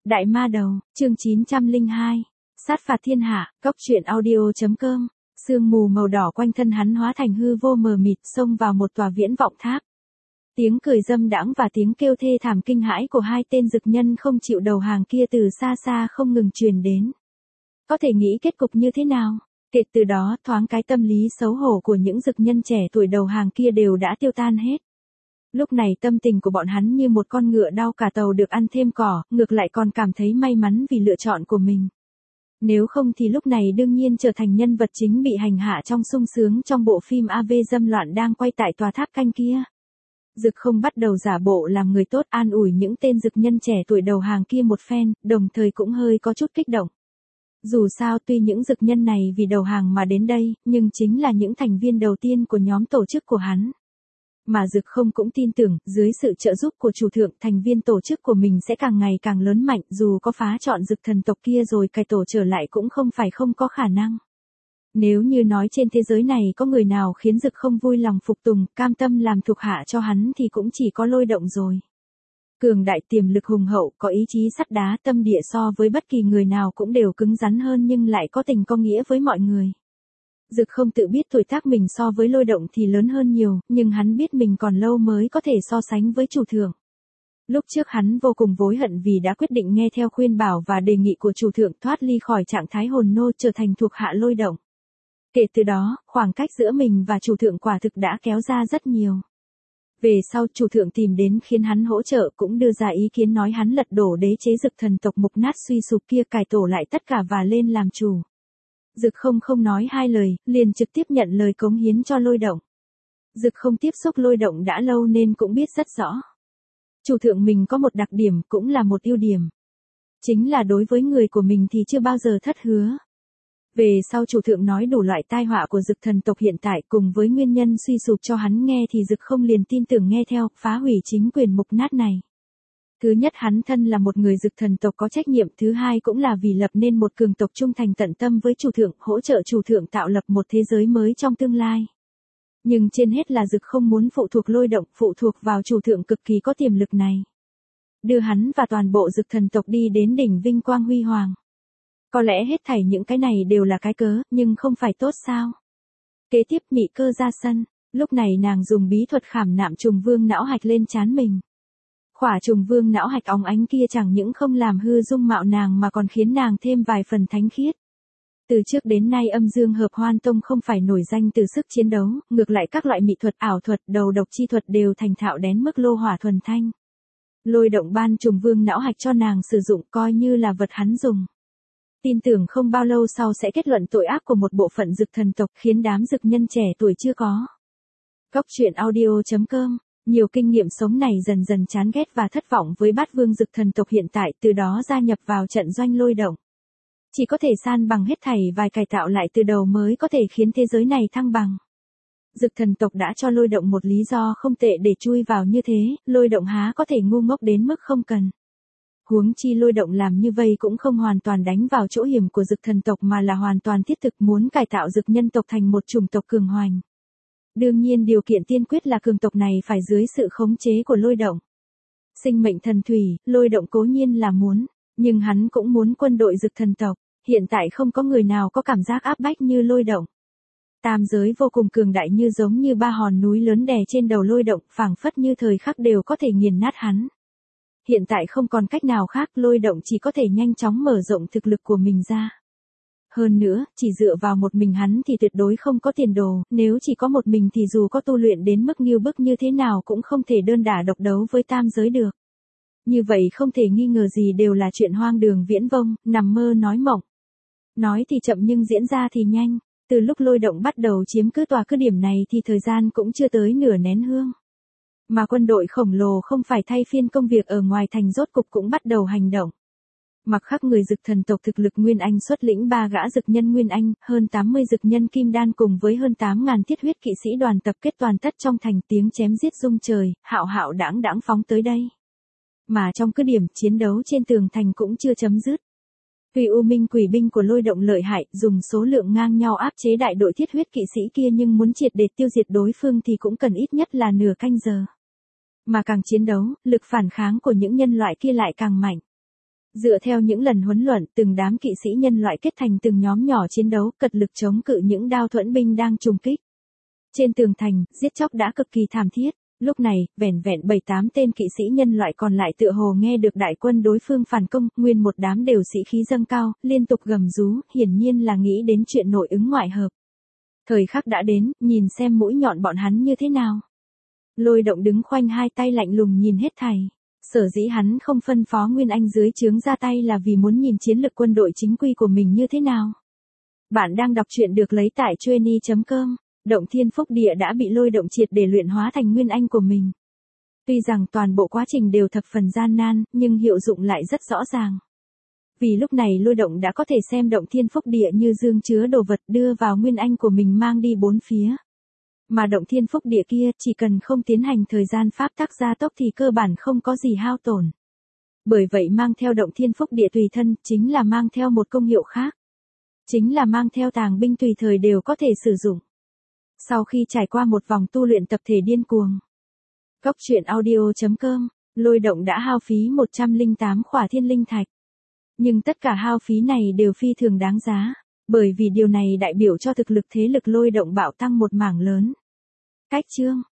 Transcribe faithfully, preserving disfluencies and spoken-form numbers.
Đại ma đầu, chương chín trăm lẻ hai. Sát phạt thiên hạ, cốc truyện audio.com. Sương mù màu đỏ quanh thân hắn hóa thành hư vô mờ mịt, xông vào một tòa viễn vọng tháp. Tiếng cười dâm đãng và tiếng kêu thê thảm kinh hãi của hai tên dực nhân không chịu đầu hàng kia từ xa xa không ngừng truyền đến. Có thể nghĩ kết cục như thế nào? Kể từ đó, thoáng cái tâm lý xấu hổ của những dực nhân trẻ tuổi đầu hàng kia đều đã tiêu tan hết. Lúc này tâm tình của bọn hắn như một con ngựa đau cả tàu được ăn thêm cỏ, ngược lại còn cảm thấy may mắn vì lựa chọn của mình. Nếu không thì lúc này đương nhiên trở thành nhân vật chính bị hành hạ trong sung sướng trong bộ phim a vê dâm loạn đang quay tại tòa tháp canh kia. Dực không bắt đầu giả bộ làm người tốt an ủi những tên dực nhân trẻ tuổi đầu hàng kia một phen, đồng thời cũng hơi có chút kích động. Dù sao tuy những dực nhân này vì đầu hàng mà đến đây, nhưng chính là những thành viên đầu tiên của nhóm tổ chức của hắn. Mà Dực không cũng tin tưởng, dưới sự trợ giúp của chủ thượng, thành viên tổ chức của mình sẽ càng ngày càng lớn mạnh, dù có phá trọn Dực thần tộc kia rồi cải tổ trở lại cũng không phải không có khả năng. Nếu như nói trên thế giới này có người nào khiến Dực không vui lòng phục tùng, cam tâm làm thuộc hạ cho hắn thì cũng chỉ có Lôi Động rồi. Cường đại tiềm lực hùng hậu, có ý chí sắt đá, tâm địa so với bất kỳ người nào cũng đều cứng rắn hơn nhưng lại có tình có nghĩa với mọi người. Dực không tự biết tuổi tác mình so với Lôi Động thì lớn hơn nhiều, nhưng hắn biết mình còn lâu mới có thể so sánh với chủ thượng. Lúc trước hắn vô cùng hối hận vì đã quyết định nghe theo khuyên bảo và đề nghị của chủ thượng thoát ly khỏi trạng thái hồn nô trở thành thuộc hạ Lôi Động. Kể từ đó, khoảng cách giữa mình và chủ thượng quả thực đã kéo ra rất nhiều. Về sau chủ thượng tìm đến khiến hắn hỗ trợ cũng đưa ra ý kiến nói hắn lật đổ đế chế Dực thần tộc mục nát suy sụp kia cải tổ lại tất cả và lên làm chủ. Dực không không nói hai lời, liền trực tiếp nhận lời cống hiến cho Lôi Động. Dực không tiếp xúc Lôi Động đã lâu nên cũng biết rất rõ. Chủ thượng mình có một đặc điểm cũng là một ưu điểm. Chính là đối với người của mình thì chưa bao giờ thất hứa. Về sau chủ thượng nói đủ loại tai họa của Dực thần tộc hiện tại cùng với nguyên nhân suy sụp cho hắn nghe thì Dực không liền tin tưởng nghe theo, phá hủy chính quyền mục nát này. Thứ nhất hắn thân là một người Dực thần tộc có trách nhiệm, thứ hai cũng là vì lập nên một cường tộc trung thành tận tâm với chủ thượng, hỗ trợ chủ thượng tạo lập một thế giới mới trong tương lai. Nhưng trên hết là Dực không muốn phụ thuộc Lôi Động, phụ thuộc vào chủ thượng cực kỳ có tiềm lực này. Đưa hắn và toàn bộ Dực thần tộc đi đến đỉnh vinh quang huy hoàng. Có lẽ hết thảy những cái này đều là cái cớ, nhưng không phải tốt sao? Kế tiếp Mị Cơ ra sân, lúc này nàng dùng bí thuật khảm nạm trùng vương não hạch lên trán mình. Khỏa trùng vương não hạch óng ánh kia chẳng những không làm hư dung mạo nàng mà còn khiến nàng thêm vài phần thánh khiết. Từ trước đến nay âm dương hợp hoan tông không phải nổi danh từ sức chiến đấu, ngược lại các loại mỹ thuật ảo thuật, đầu độc chi thuật đều thành thạo đến mức lô hỏa thuần thanh. Lôi Động ban trùng vương não hạch cho nàng sử dụng coi như là vật hắn dùng. Tin tưởng không bao lâu sau sẽ kết luận tội ác của một bộ phận Dực thần tộc khiến đám dực nhân trẻ tuổi chưa có. Cốc truyện audio.com. Nhiều kinh nghiệm sống này dần dần chán ghét và thất vọng với bát vương Dực thần tộc hiện tại, từ đó gia nhập vào trận doanh Lôi Động. Chỉ có thể san bằng hết thảy vài cải tạo lại từ đầu mới có thể khiến thế giới này thăng bằng. Dực thần tộc đã cho Lôi Động một lý do không tệ để chui vào như thế, Lôi Động há có thể ngu ngốc đến mức không cần. Huống chi Lôi Động làm như vậy cũng không hoàn toàn đánh vào chỗ hiểm của Dực thần tộc mà là hoàn toàn thiết thực muốn cải tạo Dực nhân tộc thành một chủng tộc cường hoành. Đương nhiên điều kiện tiên quyết là cường tộc này phải dưới sự khống chế của Lôi Động. Sinh mệnh thần thủy, Lôi Động cố nhiên là muốn, nhưng hắn cũng muốn quân đội Dực thần tộc, hiện tại không có người nào có cảm giác áp bách như Lôi Động. Tam giới vô cùng cường đại như giống như ba hòn núi lớn đè trên đầu Lôi Động, phảng phất như thời khắc đều có thể nghiền nát hắn. Hiện tại không còn cách nào khác, Lôi Động chỉ có thể nhanh chóng mở rộng thực lực của mình ra. Hơn nữa, chỉ dựa vào một mình hắn thì tuyệt đối không có tiền đồ, nếu chỉ có một mình thì dù có tu luyện đến mức nghiêu bức như thế nào cũng không thể đơn đả độc đấu với tam giới được. Như vậy không thể nghi ngờ gì đều là chuyện hoang đường viễn vông, nằm mơ nói mộng. Nói thì chậm nhưng diễn ra thì nhanh, từ lúc Lôi Động bắt đầu chiếm cứ tòa cứ điểm này thì thời gian cũng chưa tới nửa nén hương. Mà quân đội khổng lồ không phải thay phiên công việc ở ngoài thành rốt cục cũng bắt đầu hành động. Mặc khắc người Dực thần tộc thực lực Nguyên Anh xuất lĩnh ba gã dực nhân Nguyên Anh, hơn tám mươi dực nhân Kim Đan cùng với hơn tám nghìn thiết huyết kỵ sĩ đoàn tập kết toàn tất trong thành, tiếng chém giết rung trời, hạo hạo đãng đãng phóng tới đây. Mà trong cứ điểm chiến đấu trên tường thành cũng chưa chấm dứt. Tuy U Minh quỷ binh của Lôi Động lợi hại, dùng số lượng ngang nhau áp chế đại đội thiết huyết kỵ sĩ kia nhưng muốn triệt để tiêu diệt đối phương thì cũng cần ít nhất là nửa canh giờ. Mà càng chiến đấu, lực phản kháng của những nhân loại kia lại càng mạnh. Dựa theo những lần huấn luyện, từng đám kỵ sĩ nhân loại kết thành từng nhóm nhỏ chiến đấu, cật lực chống cự những đao thuẫn binh đang trùng kích. Trên tường thành, giết chóc đã cực kỳ thảm thiết. Lúc này, vẻn vẹn bảy tám tên kỵ sĩ nhân loại còn lại tựa hồ nghe được đại quân đối phương phản công, nguyên một đám đều sĩ khí dâng cao, liên tục gầm rú, hiển nhiên là nghĩ đến chuyện nội ứng ngoại hợp. Thời khắc đã đến, nhìn xem mũi nhọn bọn hắn như thế nào. Lôi Động đứng khoanh hai tay lạnh lùng nhìn hết thảy. Sở dĩ hắn không phân phó Nguyên Anh dưới trướng ra tay là vì muốn nhìn chiến lực quân đội chính quy của mình như thế nào. Bạn đang đọc truyện được lấy tại chueny chấm com. Động Thiên Phúc Địa đã bị Lôi Động triệt để luyện hóa thành Nguyên Anh của mình. Tuy rằng toàn bộ quá trình đều thập phần gian nan, nhưng hiệu dụng lại rất rõ ràng. Vì lúc này Lôi Động đã có thể xem Động Thiên Phúc Địa như dương chứa đồ vật đưa vào Nguyên Anh của mình mang đi bốn phía. Mà Động Thiên Phúc Địa kia chỉ cần không tiến hành thời gian pháp tắc gia tốc thì cơ bản không có gì hao tổn. Bởi vậy mang theo Động Thiên Phúc Địa tùy thân chính là mang theo một công hiệu khác. Chính là mang theo tàng binh tùy thời đều có thể sử dụng. Sau khi trải qua một vòng tu luyện tập thể điên cuồng. Cốc truyện audio chấm com, Lôi Động đã hao phí một trăm lẻ tám khỏa thiên linh thạch. Nhưng tất cả hao phí này đều phi thường đáng giá. Bởi vì điều này đại biểu cho thực lực thế lực Lôi Động bạo tăng một mảng lớn. Cách chương